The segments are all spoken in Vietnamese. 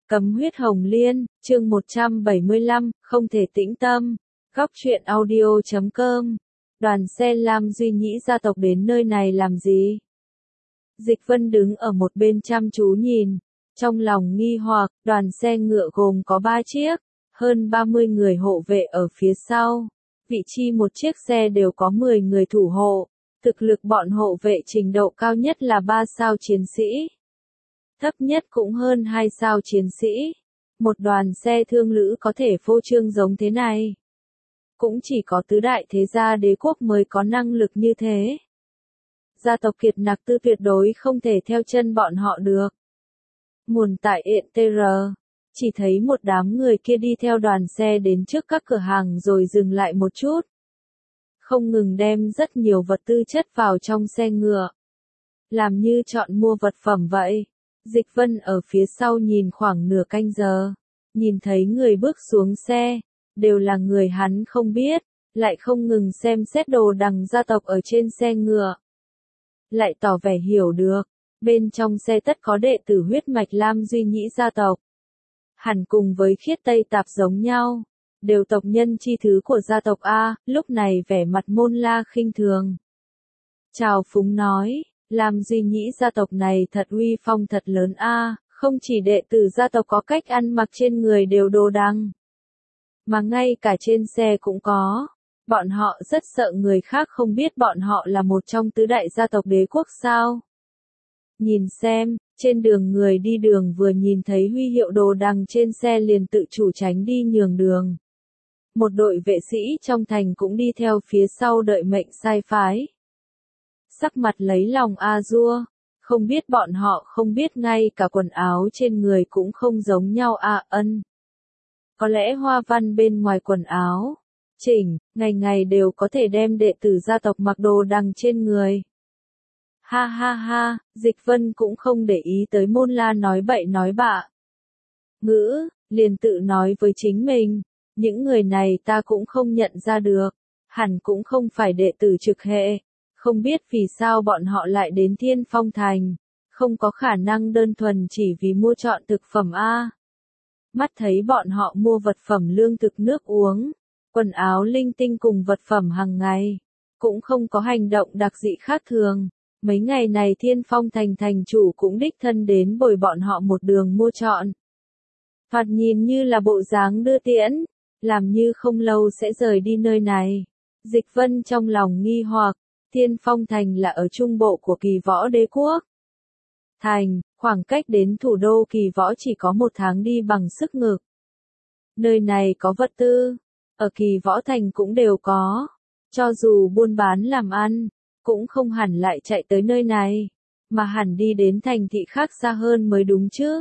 Cấm huyết hồng liên, chương 175, không thể tĩnh tâm. Góc truyện audio.com. Đoàn xe Lam Duy Nhĩ gia tộc đến nơi này làm gì? Dịch Vân đứng ở một bên chăm chú nhìn, trong lòng nghi hoặc, đoàn xe ngựa gồm có 3 chiếc, hơn 30 người hộ vệ ở phía sau. Vị trí một chiếc xe đều có 10 người thủ hộ. Thực lực bọn hộ vệ trình độ cao nhất là 3 sao chiến sĩ. Thấp nhất cũng hơn 2 sao chiến sĩ. Một đoàn xe thương lữ có thể phô trương giống thế này. Cũng chỉ có tứ đại thế gia đế quốc mới có năng lực như thế. Gia tộc Kiệt Nặc Tư tuyệt đối không thể theo chân bọn họ được. Nguồn tại ETR. Chỉ thấy một đám người kia đi theo đoàn xe đến trước các cửa hàng rồi dừng lại một chút. Không ngừng đem rất nhiều vật tư chất vào trong xe ngựa. Làm như chọn mua vật phẩm vậy. Dịch Vân ở phía sau nhìn khoảng nửa canh giờ. Nhìn thấy người bước xuống xe. Đều là người hắn không biết. Lại không ngừng xem xét đồ đằng gia tộc ở trên xe ngựa. Lại tỏ vẻ hiểu được. Bên trong xe tất có đệ tử huyết mạch Lam Duy Nhĩ gia tộc. Hẳn cùng với Khiết Tây Tạp giống nhau. Đều tộc nhân chi thứ của gia tộc A, lúc này vẻ mặt Môn La khinh thường. Trào phúng nói, Lam Duy Nhĩ gia tộc này thật uy phong thật lớn A, không chỉ đệ tử gia tộc có cách ăn mặc trên người đều đồ đằng. Mà ngay cả trên xe cũng có. Bọn họ rất sợ người khác không biết bọn họ là một trong tứ đại gia tộc đế quốc sao. Nhìn xem, trên đường người đi đường vừa nhìn thấy huy hiệu đồ đằng trên xe liền tự chủ tránh đi nhường đường. Một đội vệ sĩ trong thành cũng đi theo phía sau đợi mệnh sai phái. Sắc mặt lấy lòng A-dua, không biết bọn họ không biết ngay cả quần áo trên người cũng không giống nhau ân. Có lẽ hoa văn bên ngoài quần áo, chỉnh, ngày ngày đều có thể đem đệ tử gia tộc mặc đồ đằng trên người. Ha ha ha, Dịch Vân cũng không để ý tới Môn La nói bậy nói bạ. Ngữ, liền tự nói với chính mình. Những người này ta cũng không nhận ra được, hẳn cũng không phải đệ tử trực hệ, không biết vì sao bọn họ lại đến Thiên Phong Thành, không có khả năng đơn thuần chỉ vì mua chọn thực phẩm A. Mắt thấy bọn họ mua vật phẩm lương thực nước uống, quần áo linh tinh cùng vật phẩm hàng ngày, cũng không có hành động đặc dị khác thường. Mấy ngày này Thiên Phong Thành thành chủ cũng đích thân đến bồi bọn họ một đường mua chọn. Thoạt nhìn như là bộ dáng đưa tiễn. Làm như không lâu sẽ rời đi nơi này. Dịch Vân trong lòng nghi hoặc, Thiên Phong Thành là ở trung bộ của Kỳ Võ Đế Quốc. Thành, khoảng cách đến thủ đô Kỳ Võ chỉ có 1 tháng đi bằng sức ngực. Nơi này có vật tư, ở Kỳ Võ Thành cũng đều có. Cho dù buôn bán làm ăn, cũng không hẳn lại chạy tới nơi này, mà hẳn đi đến thành thị khác xa hơn mới đúng chứ.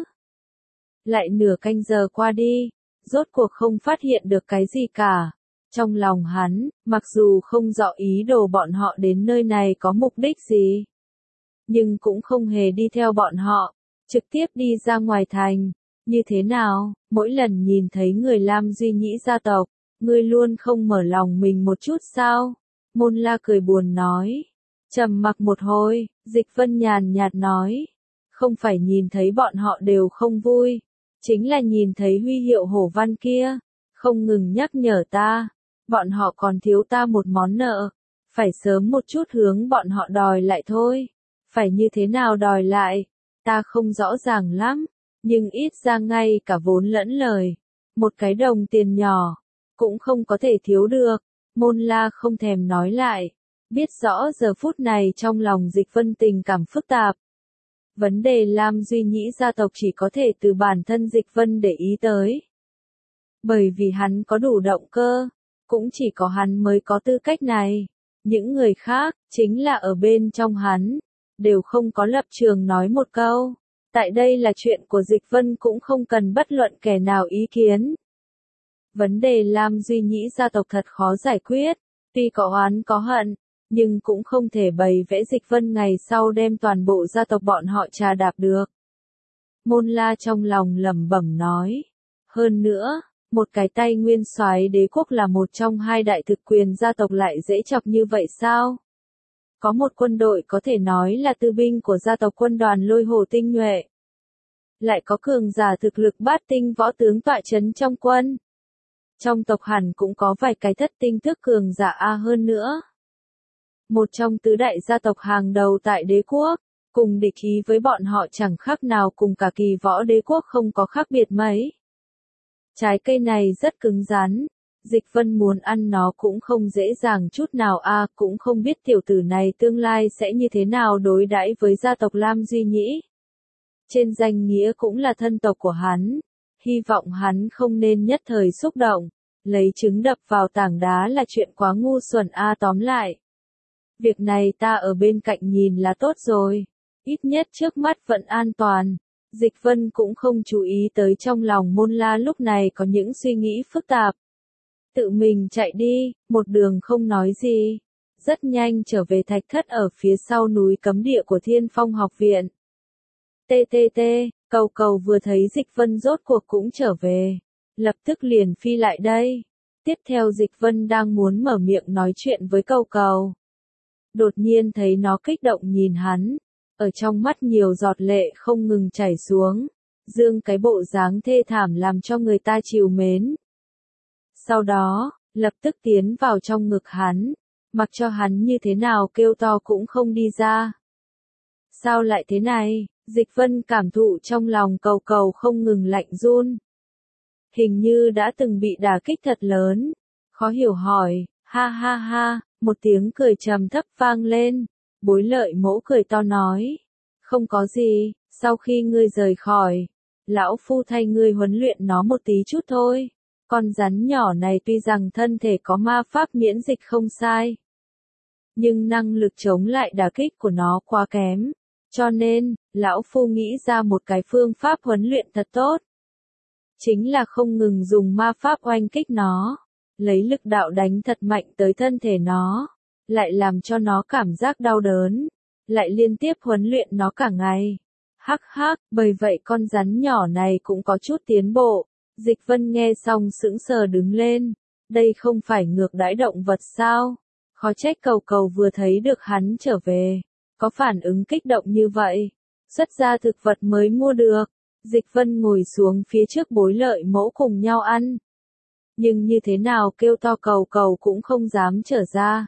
Lại nửa canh giờ qua đi. Rốt cuộc không phát hiện được cái gì cả. Trong lòng hắn, mặc dù không rõ ý đồ bọn họ đến nơi này có mục đích gì, nhưng cũng không hề đi theo bọn họ, trực tiếp đi ra ngoài thành. Như thế nào, mỗi lần nhìn thấy người Lam Duy Nhĩ gia tộc, ngươi luôn không mở lòng mình một chút sao? Môn La cười buồn nói. Trầm mặc một hồi, Dịch Vân nhàn nhạt nói. Không phải nhìn thấy bọn họ đều không vui. Chính là nhìn thấy huy hiệu hổ văn kia, không ngừng nhắc nhở ta, bọn họ còn thiếu ta một món nợ, phải sớm một chút hướng bọn họ đòi lại thôi, phải như thế nào đòi lại, ta không rõ ràng lắm, nhưng ít ra ngay cả vốn lẫn lời, một cái đồng tiền nhỏ, cũng không có thể thiếu được. Môn La không thèm nói lại, biết rõ giờ phút này trong lòng Dịch Vân tình cảm phức tạp. Vấn đề Lam Duy Nhĩ gia tộc chỉ có thể từ bản thân Dịch Vân để ý tới. Bởi vì hắn có đủ động cơ, cũng chỉ có hắn mới có tư cách này. Những người khác, chính là ở bên trong hắn, đều không có lập trường nói một câu. Tại đây là chuyện của Dịch Vân cũng không cần bất luận kẻ nào ý kiến. Vấn đề Lam Duy Nhĩ gia tộc thật khó giải quyết, tuy có oán có hận. Nhưng cũng không thể bày vẽ Dịch Vân ngày sau đem toàn bộ gia tộc bọn họ trà đạp được. Môn La trong lòng lẩm bẩm nói. Hơn nữa, một cái tay nguyên soái đế quốc là một trong 2 đại thực quyền gia tộc lại dễ chọc như vậy sao? Có một quân đội có thể nói là tư binh của gia tộc quân đoàn Lôi Hồ tinh nhuệ. lại có cường giả thực lực bát tinh võ tướng tọa chấn trong quân. Trong tộc hẳn cũng có vài cái thất tinh thức cường giả hơn nữa. Một trong tứ đại gia tộc hàng đầu tại đế quốc, cùng địch ý với bọn họ chẳng khác nào cùng cả kỳ võ đế quốc không có khác biệt mấy. Trái cây này rất cứng rắn, Dịch Vân muốn ăn nó cũng không dễ dàng chút nào cũng không biết tiểu tử này tương lai sẽ như thế nào đối đãi với gia tộc Lam Duy Nhĩ. Trên danh nghĩa cũng là thân tộc của hắn, hy vọng hắn không nên nhất thời xúc động, lấy trứng đập vào tảng đá là chuyện quá ngu xuẩn tóm lại. Việc này ta ở bên cạnh nhìn là tốt rồi, ít nhất trước mắt vẫn an toàn. Dịch Vân cũng không chú ý tới trong lòng Môn La lúc này có những suy nghĩ phức tạp. Tự mình chạy đi, một đường không nói gì. Rất nhanh trở về thạch thất ở phía sau núi cấm địa của Thiên Phong học viện. TTT, Cầu Cầu vừa thấy Dịch Vân rốt cuộc cũng trở về. Lập tức liền phi lại đây. Tiếp theo Dịch Vân đang muốn mở miệng nói chuyện với Cầu Cầu. Đột nhiên thấy nó kích động nhìn hắn. Ở trong mắt nhiều giọt lệ không ngừng chảy xuống. Dương cái bộ dáng thê thảm làm cho người ta trìu mến. Sau đó, lập tức tiến vào trong ngực hắn, mặc cho hắn như thế nào kêu to cũng không đi ra. Sao lại thế này? Dịch Vân cảm thụ trong lòng Cầu Cầu không ngừng lạnh run. Hình như đã từng bị đả kích thật lớn. Khó hiểu hỏi, ha ha ha, một tiếng cười trầm thấp vang lên. Bối Lợi Mỗ cười to nói, không có gì, sau khi ngươi rời khỏi, lão phu thay ngươi huấn luyện nó một tí chút thôi. Con rắn nhỏ này tuy rằng thân thể có ma pháp miễn dịch không sai, nhưng năng lực chống lại đả kích của nó quá kém, cho nên, lão phu nghĩ ra một cái phương pháp huấn luyện thật tốt. Chính là không ngừng dùng ma pháp oanh kích nó, lấy lực đạo đánh thật mạnh tới thân thể nó, lại làm cho nó cảm giác đau đớn, lại liên tiếp huấn luyện nó cả ngày. Hắc hắc, bởi vậy con rắn nhỏ này cũng có chút tiến bộ. Dịch Vân nghe xong sững sờ đứng lên, đây không phải ngược đãi động vật sao? Khó trách Cầu Cầu vừa thấy được hắn trở về, có phản ứng kích động như vậy. Xuất ra thực vật mới mua được, Dịch Vân ngồi xuống phía trước Bối Lợi Mỗ cùng nhau ăn. Nhưng như thế nào kêu to Cầu Cầu cũng không dám trở ra.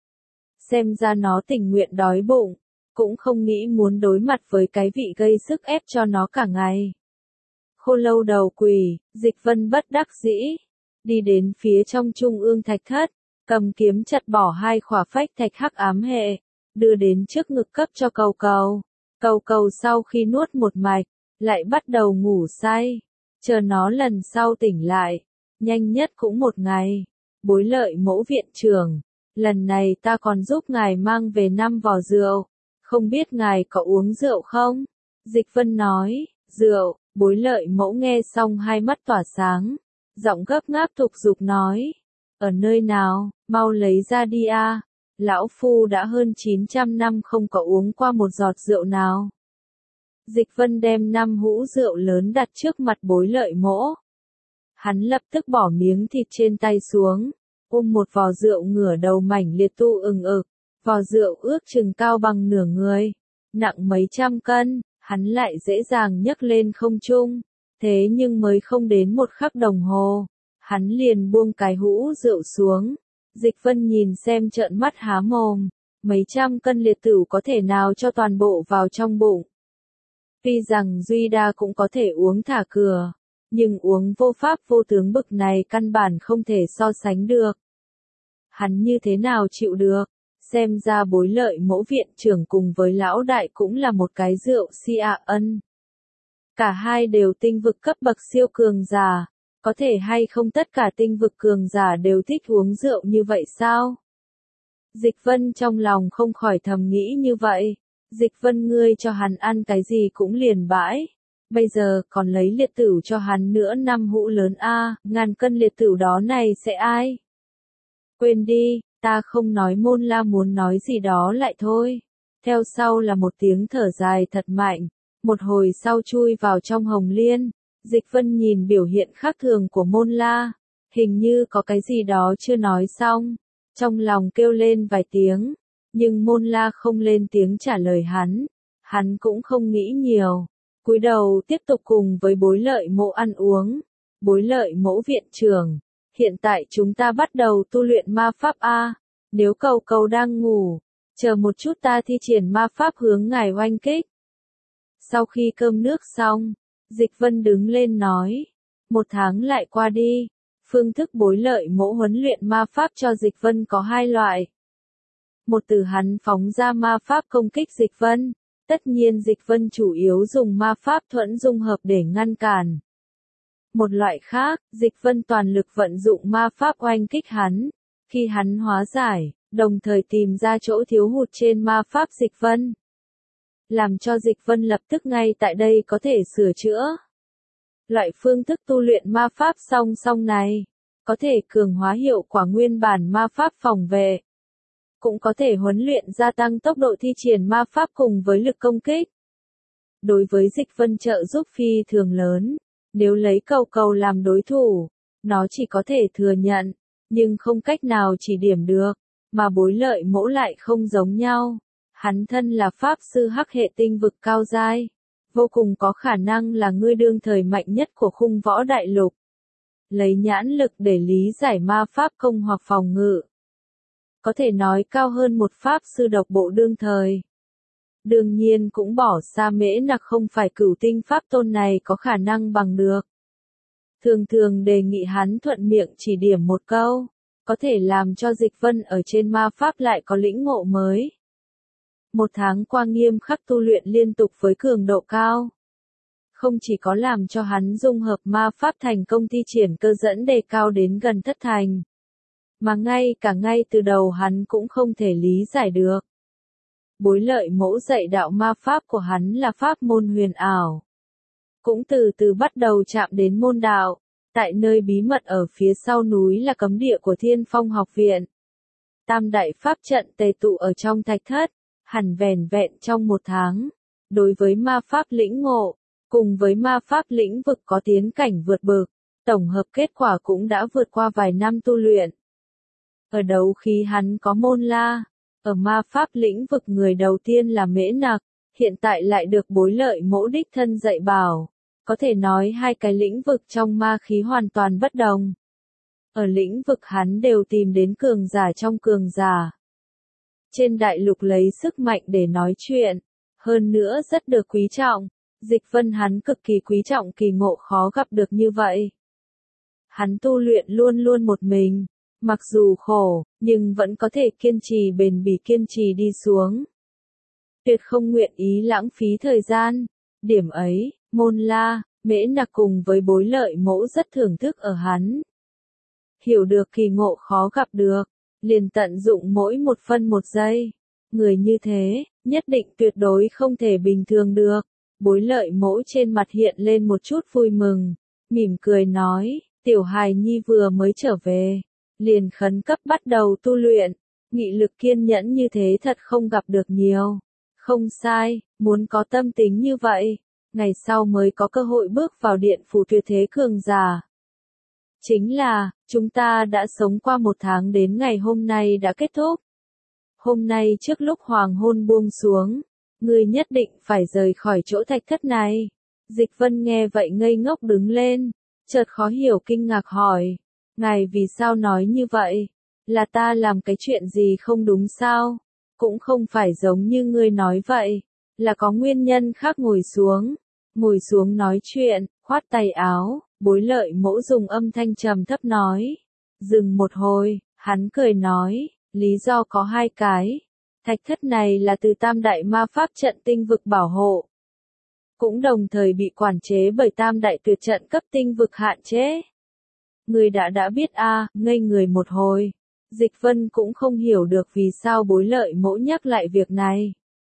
Xem ra nó tình nguyện đói bụng, cũng không nghĩ muốn đối mặt với cái vị gây sức ép cho nó cả ngày. Khô Lâu đầu quỳ, Dịch Vân bất đắc dĩ, đi đến phía trong trung ương thạch thất, cầm kiếm chặt bỏ hai khỏa phách thạch hắc ám hệ, đưa đến trước ngực cấp cho Cầu Cầu. Cầu Cầu sau khi nuốt một mạch, lại bắt đầu ngủ say, chờ nó lần sau tỉnh lại, nhanh nhất cũng một ngày. Bối Lợi Mỗ viện trưởng, lần này ta còn giúp ngài mang về 5 vò rượu, không biết ngài có uống rượu không? Dịch Vân nói, rượu. Bối Lợi Mẫu nghe xong hai mắt tỏa sáng, giọng gấp gáp thúc giục nói, ở nơi nào, mau lấy ra đi lão phu đã hơn 900 năm không có uống qua một giọt rượu nào. Dịch Vân đem 5 hũ rượu lớn đặt trước mặt Bối Lợi Mỗ. Hắn lập tức bỏ miếng thịt trên tay xuống, ôm một vò rượu ngửa đầu mảnh liệt tu ừng ực, vò rượu ước chừng cao bằng nửa người, nặng mấy trăm cân. Hắn lại dễ dàng nhấc lên không trung, thế nhưng mới không đến một khắc đồng hồ, hắn liền buông cái hũ rượu xuống. Dịch Vân nhìn xem trợn mắt há mồm, mấy trăm cân liệt tửu có thể nào cho toàn bộ vào trong bụng. Tuy rằng Duy Đa cũng có thể uống thả cửa, nhưng uống vô pháp vô tướng bực này căn bản không thể so sánh được. Hắn như thế nào chịu được? Xem ra Bối Lợi Mẫu viện trưởng cùng với lão đại cũng là một cái rượu si ân. Cả hai đều tinh vực cấp bậc siêu cường giả, có thể hay không tất cả tinh vực cường giả đều thích uống rượu như vậy sao? Dịch Vân trong lòng không khỏi thầm nghĩ như vậy. Dịch Vân ngươi cho hắn ăn cái gì cũng liền bãi. Bây giờ còn lấy liệt tửu cho hắn nữa 5 hũ lớn ngàn cân liệt tửu đó này sẽ ai? Quên đi. Ta không nói Môn La muốn nói gì đó lại thôi. Theo sau là một tiếng thở dài thật mạnh. Một hồi sau chui vào trong hồng liên. Dịch Vân nhìn biểu hiện khác thường của Môn La. Hình như có cái gì đó chưa nói xong. Trong lòng kêu lên vài tiếng. Nhưng Môn La không lên tiếng trả lời hắn. Hắn cũng không nghĩ nhiều. cúi đầu tiếp tục cùng với Bối Lợi Mỗ ăn uống. Bối Lợi Mỗ viện trưởng, hiện tại chúng ta bắt đầu tu luyện ma pháp a. Nếu Cầu Cầu đang ngủ, chờ một chút ta thi triển ma pháp hướng ngài oanh kích. Sau khi cơm nước xong, Dịch Vân đứng lên nói, 1 tháng lại qua đi, phương thức Bối Lợi Mỗ huấn luyện ma pháp cho Dịch Vân có 2 loại. Một từ hắn phóng ra ma pháp công kích Dịch Vân, tất nhiên Dịch Vân chủ yếu dùng ma pháp thuẫn dung hợp để ngăn cản. Một loại khác, Dịch Vân toàn lực vận dụng ma pháp oanh kích hắn, khi hắn hóa giải, đồng thời tìm ra chỗ thiếu hụt trên ma pháp Dịch Vân, làm cho Dịch Vân lập tức ngay tại đây có thể sửa chữa. Loại phương thức tu luyện ma pháp song song này, có thể cường hóa hiệu quả nguyên bản ma pháp phòng vệ, cũng có thể huấn luyện gia tăng tốc độ thi triển ma pháp cùng với lực công kích. Đối với Dịch Vân trợ giúp phi thường lớn, nếu lấy Cầu Cầu làm đối thủ, nó chỉ có thể thừa nhận, nhưng không cách nào chỉ điểm được, mà Bối Lợi Mỗ lại không giống nhau. Hắn thân là pháp sư hắc hệ tinh vực cao giai, vô cùng có khả năng là ngươi đương thời mạnh nhất của khung võ đại lục. Lấy nhãn lực để lý giải ma pháp công hoặc phòng ngự, có thể nói cao hơn một pháp sư độc bộ đương thời. Đương nhiên cũng bỏ xa Mễ Nặc không phải cửu tinh pháp tôn này có khả năng bằng được. Thường thường đề nghị hắn thuận miệng chỉ điểm một câu, có thể làm cho Dịch Vân ở trên ma pháp lại có lĩnh ngộ mới. 1 tháng qua nghiêm khắc tu luyện liên tục với cường độ cao, không chỉ có làm cho hắn dung hợp ma pháp thành công thi triển cơ dẫn đề cao đến gần thất thành, mà ngay từ đầu hắn cũng không thể lý giải được. Bối Lợi Mỗ dạy đạo ma pháp của hắn là pháp môn huyền ảo, cũng từ từ bắt đầu chạm đến môn đạo, tại nơi bí mật ở phía sau núi là cấm địa của Thiên Phong học viện. Tam đại pháp trận tề tụ ở trong thạch thất, hẳn vẻn vẹn trong 1 tháng, đối với ma pháp lĩnh ngộ, cùng với ma pháp lĩnh vực có tiến cảnh vượt bậc, tổng hợp kết quả cũng đã vượt qua vài năm tu luyện. Ở đấu khí hắn có môn la, ở ma pháp lĩnh vực người đầu tiên là Mễ Nặc, hiện tại lại được Bối Lợi Mỗ đích thân dạy bảo, có thể nói hai cái lĩnh vực trong ma khí hoàn toàn bất đồng. Ở lĩnh vực hắn đều tìm đến cường giả trong cường giả. Trên đại lục lấy sức mạnh để nói chuyện, hơn nữa rất được quý trọng, Dịch Vân hắn cực kỳ quý trọng kỳ ngộ khó gặp được như vậy. Hắn tu luyện luôn luôn một mình, mặc dù khổ, nhưng vẫn có thể kiên trì bền bỉ kiên trì đi xuống. Tuyệt không nguyện ý lãng phí thời gian, điểm ấy, môn la, Mễ Nặc cùng với Bối Lợi Mỗ rất thưởng thức ở hắn. Hiểu được kỳ ngộ khó gặp được, liền tận dụng mỗi 1 phân 1 giây. Người như thế, nhất định tuyệt đối không thể bình thường được. Bối Lợi Mỗ trên mặt hiện lên một chút vui mừng, mỉm cười nói, tiểu hài nhi vừa mới trở về, liền khẩn cấp bắt đầu tu luyện, nghị lực kiên nhẫn như thế thật không gặp được nhiều. Không sai, muốn có tâm tính như vậy, ngày sau mới có cơ hội bước vào điện phủ tuyệt thế cường giả. Chính là, chúng ta đã sống qua 1 tháng đến ngày hôm nay đã kết thúc. Hôm nay trước lúc hoàng hôn buông xuống, ngươi nhất định phải rời khỏi chỗ thạch thất này. Dịch Vân nghe vậy ngây ngốc đứng lên, chợt khó hiểu kinh ngạc hỏi, ngài vì sao nói như vậy? Là ta làm cái chuyện gì không đúng sao? Cũng không phải giống như ngươi nói vậy, là có nguyên nhân khác. Ngồi xuống nói chuyện, khoát tay áo, Bối Lợi Mỗ dùng âm thanh trầm thấp nói. Dừng một hồi, hắn cười nói, lý do có 2 cái. Thạch thất này là từ tam đại ma pháp trận tinh vực bảo hộ, cũng đồng thời bị quản chế bởi tam đại tuyệt trận cấp tinh vực hạn chế. Người đã biết ngây người một hồi. Dịch Vân cũng không hiểu được vì sao Bối Lợi Mỗ nhắc lại việc này.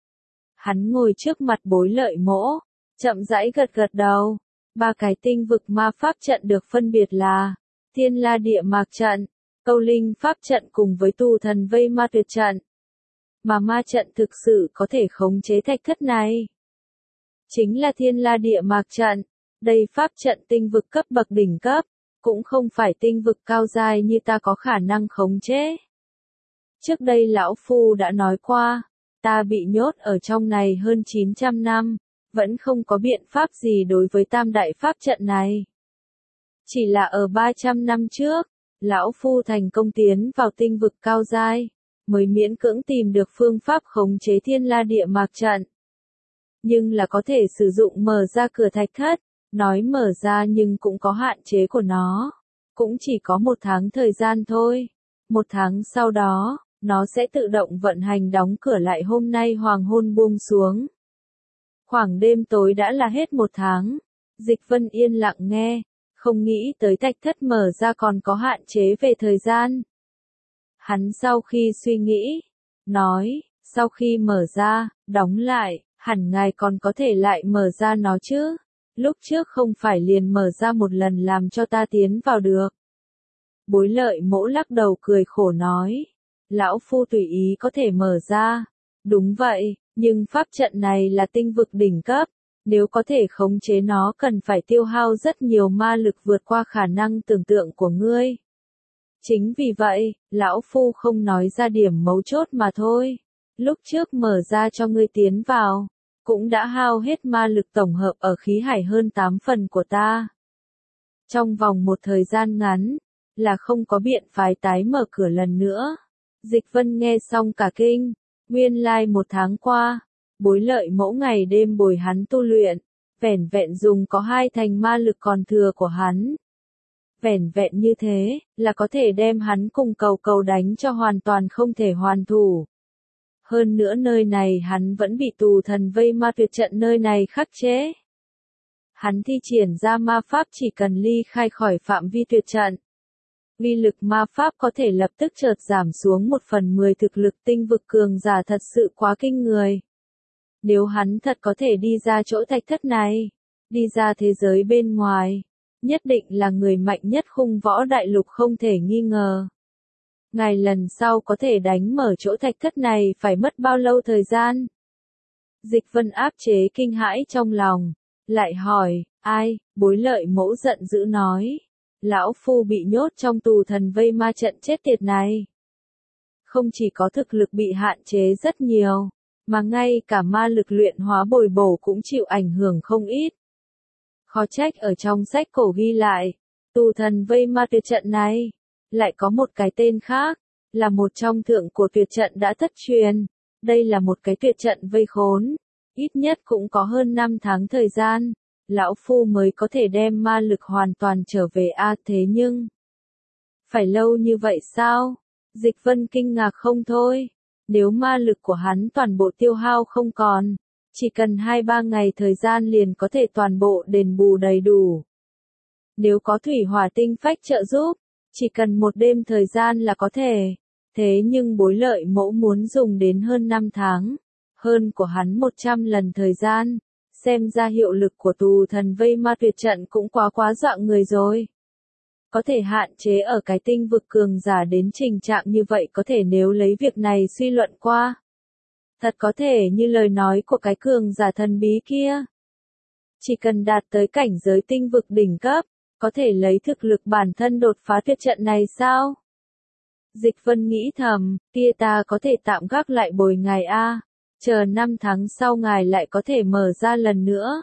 Hắn ngồi trước mặt Bối Lợi Mỗ, chậm rãi gật đầu. 3 cái tinh vực ma pháp trận được phân biệt là Thiên La Địa Mạc trận, Câu Linh pháp trận cùng với Tu Thần Vây Ma Tuyệt trận. Mà ma trận thực sự có thể khống chế thạch thất này chính là Thiên La Địa Mạc trận. Đây pháp trận tinh vực cấp bậc đỉnh cấp, cũng không phải tinh vực cao giai như ta có khả năng khống chế. Trước đây lão phu đã nói qua, ta bị nhốt ở trong này hơn 900 năm, vẫn không có biện pháp gì đối với tam đại pháp trận này. Chỉ là ở 300 năm trước, lão phu thành công tiến vào tinh vực cao giai, mới miễn cưỡng tìm được phương pháp khống chế thiên la địa mạc trận. Nhưng là có thể sử dụng mở ra cửa thạch thất, nói mở ra nhưng cũng có hạn chế của nó. Cũng chỉ có 1 tháng thời gian thôi. 1 tháng sau đó, nó sẽ tự động vận hành đóng cửa lại. Hôm nay hoàng hôn buông xuống. Khoảng đêm tối đã là hết 1 tháng. Dịch Vân yên lặng nghe, không nghĩ tới thạch thất mở ra còn có hạn chế về thời gian. Hắn sau khi suy nghĩ, nói, sau khi mở ra, đóng lại, hẳn ngài còn có thể lại mở ra nó chứ. Lúc trước không phải liền mở ra một lần làm cho ta tiến vào được. Bối Lợi Mỗ lắc đầu cười khổ nói, lão phu tùy ý có thể mở ra. Đúng vậy, nhưng pháp trận này là tinh vực đỉnh cấp, nếu có thể khống chế nó cần phải tiêu hao rất nhiều ma lực vượt qua khả năng tưởng tượng của ngươi. Chính vì vậy, lão phu không nói ra điểm mấu chốt mà thôi. Lúc trước mở ra cho ngươi tiến vào, cũng đã hao hết ma lực tổng hợp ở khí hải hơn 8 phần của ta. Trong vòng một thời gian ngắn, là không có biện phái tái mở cửa lần nữa. Dịch Vân nghe xong cả kinh, nguyên lai 1 tháng qua, Bối Lợi Mỗ ngày đêm bồi hắn tu luyện, vẻn vẹn dùng có 2 thành ma lực còn thừa của hắn. Vẻn vẹn như thế, là có thể đem hắn cùng cầu cầu đánh cho hoàn toàn không thể hoàn thủ. Hơn nữa nơi này hắn vẫn bị tù thần vây ma tuyệt trận nơi này khắc chế. Hắn thi triển ra ma pháp chỉ cần ly khai khỏi phạm vi tuyệt trận. Uy lực ma pháp có thể lập tức chợt giảm xuống 1/10 thực lực tinh vực cường giả thật sự quá kinh người. Nếu hắn thật có thể đi ra chỗ thạch thất này, đi ra thế giới bên ngoài, nhất định là người mạnh nhất khung võ đại lục không thể nghi ngờ. Ngài lần sau có thể đánh mở chỗ thạch thất này phải mất bao lâu thời gian? Dịch Vân áp chế kinh hãi trong lòng, lại hỏi, ai? Bối Lợi Mỗ giận dữ nói, lão phu bị nhốt trong tù thần vây ma trận chết tiệt này. Không chỉ có thực lực bị hạn chế rất nhiều, mà ngay cả ma lực luyện hóa bồi bổ cũng chịu ảnh hưởng không ít. Khó trách ở trong sách cổ ghi lại, tù thần vây ma tuyệt trận này, lại có một cái tên khác, là một trong thượng của tuyệt trận đã thất truyền. Đây là một cái tuyệt trận vây khốn, ít nhất cũng có hơn 5 tháng thời gian, lão phu mới có thể đem ma lực hoàn toàn trở về thế nhưng, phải lâu như vậy sao? Dịch Vân kinh ngạc không thôi, nếu ma lực của hắn toàn bộ tiêu hao không còn, chỉ cần 2-3 ngày thời gian liền có thể toàn bộ đền bù đầy đủ. Nếu có thủy hỏa tinh phách trợ giúp, chỉ cần 1 đêm thời gian là có thể. Thế nhưng Bối Lợi Mỗ muốn dùng đến hơn 5 tháng, hơn của hắn 100 lần thời gian, xem ra hiệu lực của tù thần vây ma tuyệt trận cũng quá dọa người rồi. Có thể hạn chế ở cái tinh vực cường giả đến trình trạng như vậy, có thể nếu lấy việc này suy luận qua. Thật có thể như lời nói của cái cường giả thần bí kia. Chỉ cần đạt tới cảnh giới tinh vực đỉnh cấp, có thể lấy thực lực bản thân đột phá tuyệt trận này sao? Dịch Vân nghĩ thầm, kia ta có thể tạm gác lại bồi ngài chờ 5 tháng sau ngài lại có thể mở ra lần nữa.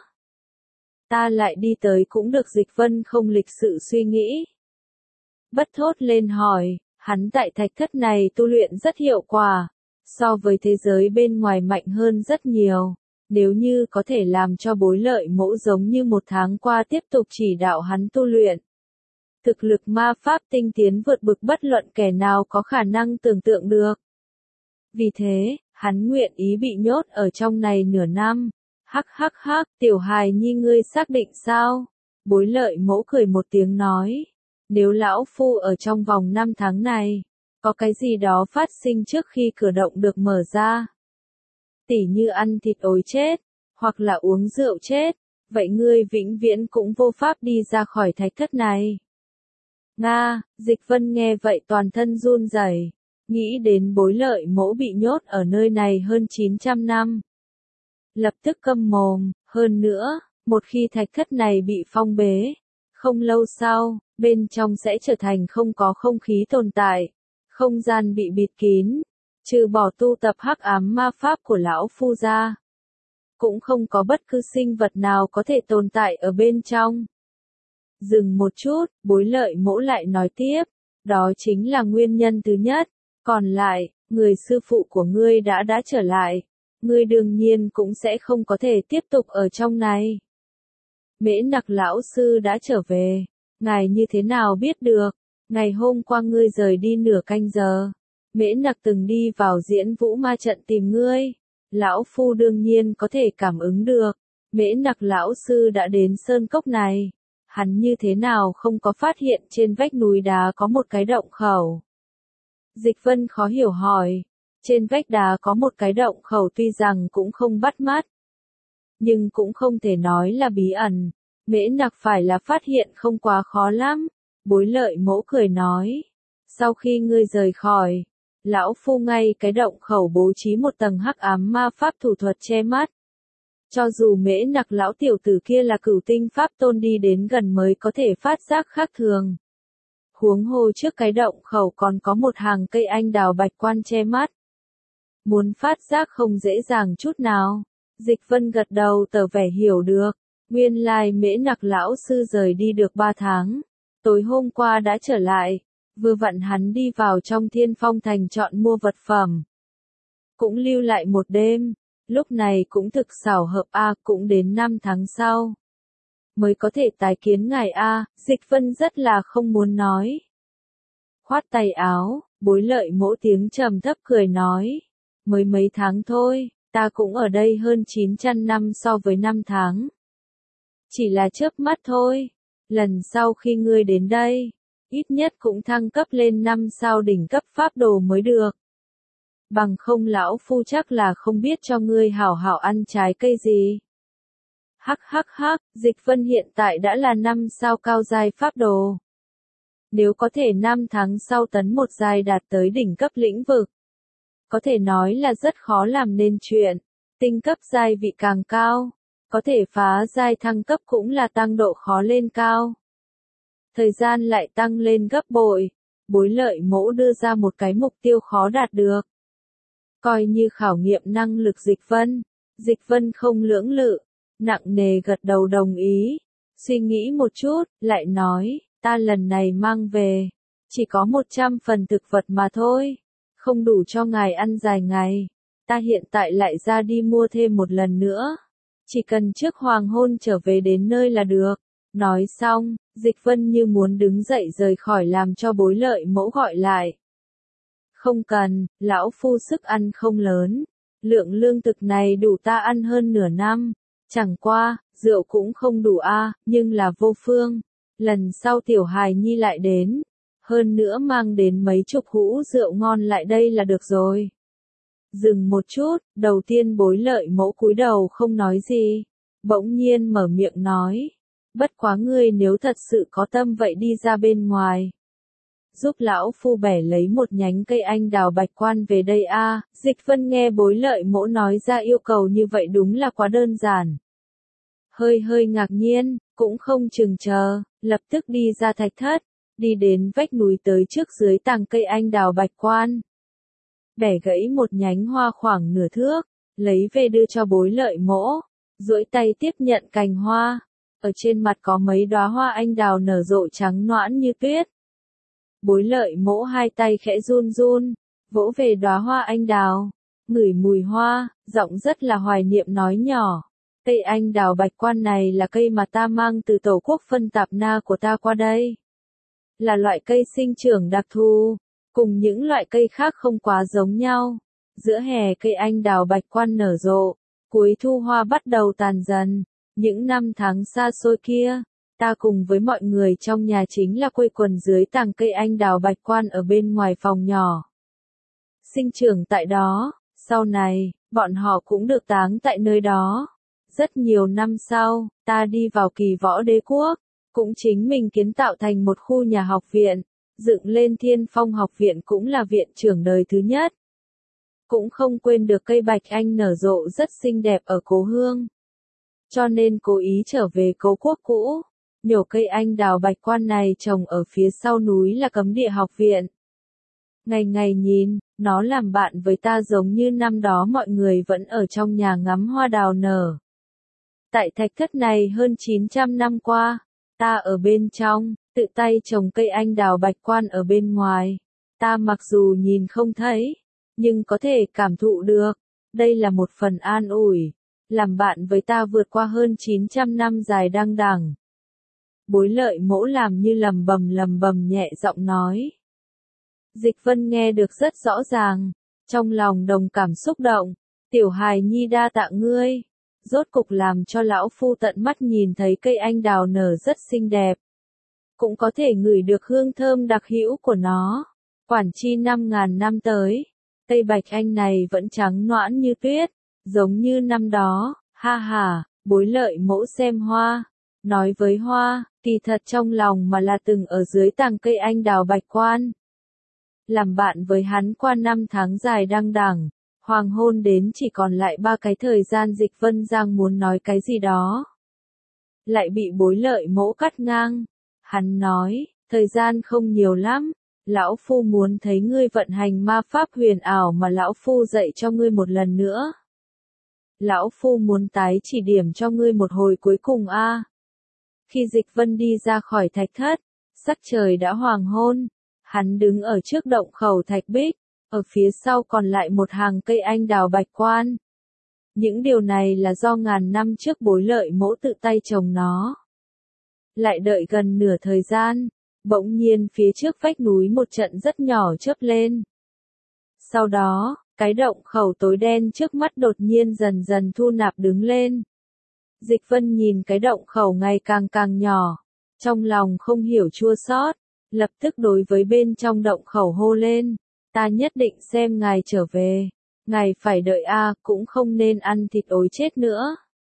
Ta lại đi tới cũng được. Dịch Vân không lịch sự suy nghĩ. Bất thốt lên hỏi, hắn tại thạch thất này tu luyện rất hiệu quả, so với thế giới bên ngoài mạnh hơn rất nhiều. Nếu như có thể làm cho Bối Lợi Mỗ giống như 1 tháng qua tiếp tục chỉ đạo hắn tu luyện, thực lực ma pháp tinh tiến vượt bực bất luận kẻ nào có khả năng tưởng tượng được. Vì thế, hắn nguyện ý bị nhốt ở trong này nửa năm. Hắc, tiểu hài nhi ngươi xác định sao? Bối Lợi Mỗ cười một tiếng nói, nếu lão phu ở trong vòng 5 tháng này, có cái gì đó phát sinh trước khi cửa động được mở ra, tỉ như ăn thịt ối chết, hoặc là uống rượu chết, vậy ngươi vĩnh viễn cũng vô pháp đi ra khỏi thạch thất này. Nga, Dịch Vân nghe vậy toàn thân run rẩy, nghĩ đến Bối Lợi Mỗ bị nhốt ở nơi này hơn 900 năm. Lập tức câm mồm, hơn nữa, một khi thạch thất này bị phong bế, không lâu sau, bên trong sẽ trở thành không có không khí tồn tại, không gian bị bịt kín, trừ bỏ tu tập hắc ám ma pháp của lão phu ra. cũng không có bất cứ sinh vật nào có thể tồn tại ở bên trong. Dừng một chút, Bối Lợi Mỗ lại nói tiếp, đó chính là nguyên nhân thứ nhất, còn lại, người sư phụ của ngươi đã trở lại, ngươi đương nhiên cũng sẽ không có thể tiếp tục ở trong này. Mễ Nặc lão sư đã trở về, ngài như thế nào biết được, ngày hôm qua ngươi rời đi nửa canh giờ, Mễ Nặc từng đi vào diễn vũ ma trận tìm ngươi, lão phu đương nhiên có thể cảm ứng được, Mễ Nặc lão sư đã đến sơn cốc này, hắn như thế nào không có phát hiện trên vách núi đá có một cái động khẩu. Dịch Vân khó hiểu hỏi, trên vách đá có một cái động khẩu tuy rằng cũng không bắt mắt, nhưng cũng không thể nói là bí ẩn, Mễ Nặc phải là phát hiện không quá khó lắm, Bối Lợi Mỗ cười nói, sau khi ngươi rời khỏi, lão phu ngay cái động khẩu bố trí một tầng hắc ám ma pháp thủ thuật che mắt. Cho dù Mễ Nặc lão tiểu tử kia là cửu tinh pháp tôn đi đến gần mới có thể phát giác khác thường. Huống hồ trước cái động khẩu còn có một hàng cây anh đào bạch quan che mắt. Muốn phát giác không dễ dàng chút nào. Dịch Vân gật đầu tỏ vẻ hiểu được. Nguyên lai Mễ Nặc lão sư rời đi được 3 tháng. Tối hôm qua đã trở lại. Vừa vặn hắn đi vào trong Thiên Phong Thành chọn mua vật phẩm. Cũng lưu lại một đêm. Lúc này cũng thực xảo hợp cũng đến 5 tháng sau. Mới có thể tái kiến ngài Dịch Vân rất là không muốn nói. Khoát tay áo, Bối Lợi Mỗ tiếng trầm thấp cười nói. Mới mấy tháng thôi, ta cũng ở đây hơn 900 năm so với 5 tháng. Chỉ là chớp mắt thôi, lần sau khi ngươi đến đây, ít nhất cũng thăng cấp lên 5 sao đỉnh cấp pháp đồ mới được. Bằng không lão phu chắc là không biết cho ngươi hảo hảo ăn trái cây gì. Hắc, Dịch Vân hiện tại đã là 5 sao cao giai pháp đồ. Nếu có thể 5 tháng sau tấn một giai đạt tới đỉnh cấp lĩnh vực, có thể nói là rất khó làm nên chuyện. Tinh cấp giai vị càng cao, có thể phá giai thăng cấp cũng là tăng độ khó lên cao. Thời gian lại tăng lên gấp bội, Bối Lợi Mỗ đưa ra một cái mục tiêu khó đạt được. Coi như khảo nghiệm năng lực Dịch Vân không lưỡng lự, nặng nề gật đầu đồng ý, suy nghĩ một chút, lại nói, ta lần này mang về, chỉ có 100 phần thực vật mà thôi, không đủ cho ngài ăn dài ngày, ta hiện tại lại ra đi mua thêm một lần nữa, chỉ cần trước hoàng hôn trở về đến nơi là được. Nói xong, Dịch Vân như muốn đứng dậy rời khỏi làm cho Bối Lợi Mỗ gọi lại. Không cần, lão phu sức ăn không lớn, lượng lương thực này đủ ta ăn hơn nửa năm, chẳng qua, rượu cũng không đủ nhưng là vô phương, lần sau tiểu hài nhi lại đến, hơn nữa mang đến mấy chục hũ rượu ngon lại đây là được rồi. Dừng một chút, đầu tiên Bối Lợi Mỗ cúi đầu không nói gì, bỗng nhiên mở miệng nói, bất quá ngươi nếu thật sự có tâm vậy đi ra bên ngoài. Giúp lão phu bẻ lấy một nhánh cây anh đào bạch quan về đây Dịch Vân nghe Bối Lợi Mỗ nói ra yêu cầu như vậy đúng là quá đơn giản. Hơi ngạc nhiên, cũng không chừng chờ, lập tức đi ra thạch thất, đi đến vách núi tới trước dưới tàng cây anh đào bạch quan. Bẻ gãy một nhánh hoa khoảng nửa thước, lấy về đưa cho Bối Lợi Mỗ, duỗi tay tiếp nhận cành hoa, ở trên mặt có mấy đóa hoa anh đào nở rộ trắng nõn như tuyết. Bối Lợi Mỗ hai tay khẽ run run, vỗ về đóa hoa anh đào, ngửi mùi hoa, giọng rất là hoài niệm nói nhỏ. Cây anh đào bạch quan này là cây mà ta mang từ tổ quốc phân tạp na của ta qua đây. Là loại cây sinh trưởng đặc thù, cùng những loại cây khác không quá giống nhau. Giữa hè cây anh đào bạch quan nở rộ, cuối thu hoa bắt đầu tàn dần. Những năm tháng xa xôi kia, ta cùng với mọi người trong nhà chính là quây quần dưới tàng cây anh đào bạch quan ở bên ngoài phòng nhỏ. Sinh trưởng tại đó, sau này, bọn họ cũng được táng tại nơi đó. Rất nhiều năm sau, ta đi vào Kỳ Võ Đế Quốc, cũng chính mình kiến tạo thành một khu nhà học viện, dựng lên Thiên Phong học viện cũng là viện trưởng đời thứ nhất. Cũng không quên được cây bạch anh nở rộ rất xinh đẹp ở cố hương. Cho nên cố ý trở về cố quốc cũ, nhổ cây anh đào bạch quan này trồng ở phía sau núi là cấm địa học viện. Ngày ngày nhìn, nó làm bạn với ta giống như năm đó mọi người vẫn ở trong nhà ngắm hoa đào nở. Tại thạch thất này hơn 900 năm qua, ta ở bên trong, tự tay trồng cây anh đào bạch quan ở bên ngoài. Ta mặc dù nhìn không thấy, nhưng có thể cảm thụ được. Đây là một phần an ủi, làm bạn với ta vượt qua hơn 900 năm dài đăng đẳng. Bối Lợi Mỗ làm như lầm bầm nhẹ giọng nói. Dịch Vân nghe được rất rõ ràng, trong lòng đồng cảm xúc động, tiểu hài nhi đa tạ ngươi, rốt cục làm cho lão phu tận mắt nhìn thấy cây anh đào nở rất xinh đẹp. Cũng có thể ngửi được hương thơm đặc hữu của nó, quản chi 5.000 năm tới, cây bạch anh này vẫn trắng nõn như tuyết, giống như năm đó, ha ha, Bối Lợi Mỗ xem hoa, nói với hoa, kỳ thật trong lòng mà là từng ở dưới tàng cây anh đào bạch quan. Làm bạn với hắn qua 5 tháng dài đăng đẳng, hoàng hôn đến chỉ còn lại 3 cái thời gian. Dịch Vân Giang muốn nói cái gì đó, lại bị Bối Lợi Mỗ cắt ngang. Hắn nói, thời gian không nhiều lắm, lão phu muốn thấy ngươi vận hành ma pháp huyền ảo mà lão phu dạy cho ngươi một lần nữa. Lão phu muốn tái chỉ điểm cho ngươi một hồi cuối cùng a. Khi Dịch Vân đi ra khỏi thạch thất, sắc trời đã hoàng hôn. Hắn đứng ở trước động khẩu thạch bích, ở phía sau còn lại một hàng cây anh đào bạch quan. Những điều này là do ngàn năm trước Bối Lợi Mỗ tự tay trồng nó. Lại đợi gần nửa thời gian, bỗng nhiên phía trước vách núi một trận rất nhỏ chớp lên. Sau đó, cái động khẩu tối đen trước mắt đột nhiên dần dần thu nạp đứng lên. Dịch Vân nhìn cái động khẩu ngày càng nhỏ, trong lòng không hiểu chua xót, lập tức đối với bên trong động khẩu hô lên, ta nhất định xem ngài trở về, ngài phải đợi cũng không nên ăn thịt ối chết nữa.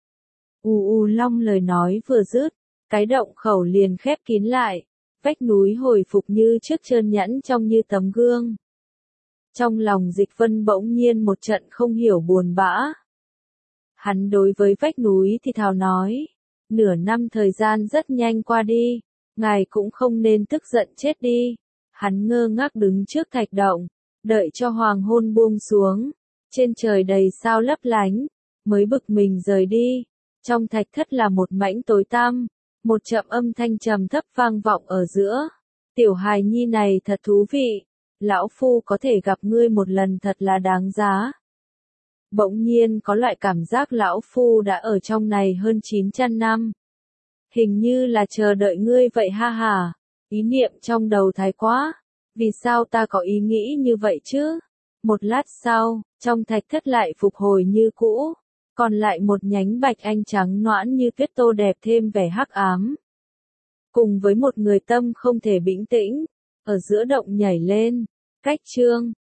Long lời nói vừa dứt, cái động khẩu liền khép kín lại, vách núi hồi phục như trước trơn nhẵn trong như tấm gương. Trong lòng Dịch Vân bỗng nhiên một trận không hiểu buồn bã. Hắn đối với vách núi thì thào nói, nửa năm thời gian rất nhanh qua đi, ngài cũng không nên tức giận chết đi. Hắn ngơ ngác đứng trước thạch động, đợi cho hoàng hôn buông xuống, trên trời đầy sao lấp lánh, mới bực mình rời đi. Trong thạch thất là một mảnh tối tăm, một chậm âm thanh trầm thấp vang vọng ở giữa. Tiểu hài nhi này thật thú vị, lão phu có thể gặp ngươi một lần thật là đáng giá. Bỗng nhiên có loại cảm giác lão phu đã ở trong này hơn 900 năm. Hình như là chờ đợi ngươi vậy ha ha. Ý niệm trong đầu thái quá. Vì sao ta có ý nghĩ như vậy chứ? Một lát sau, trong thạch thất lại phục hồi như cũ. Còn lại một nhánh bạch anh trắng nõn như tuyết tô đẹp thêm vẻ hắc ám. Cùng với một người tâm không thể bình tĩnh, ở giữa động nhảy lên. Cách chương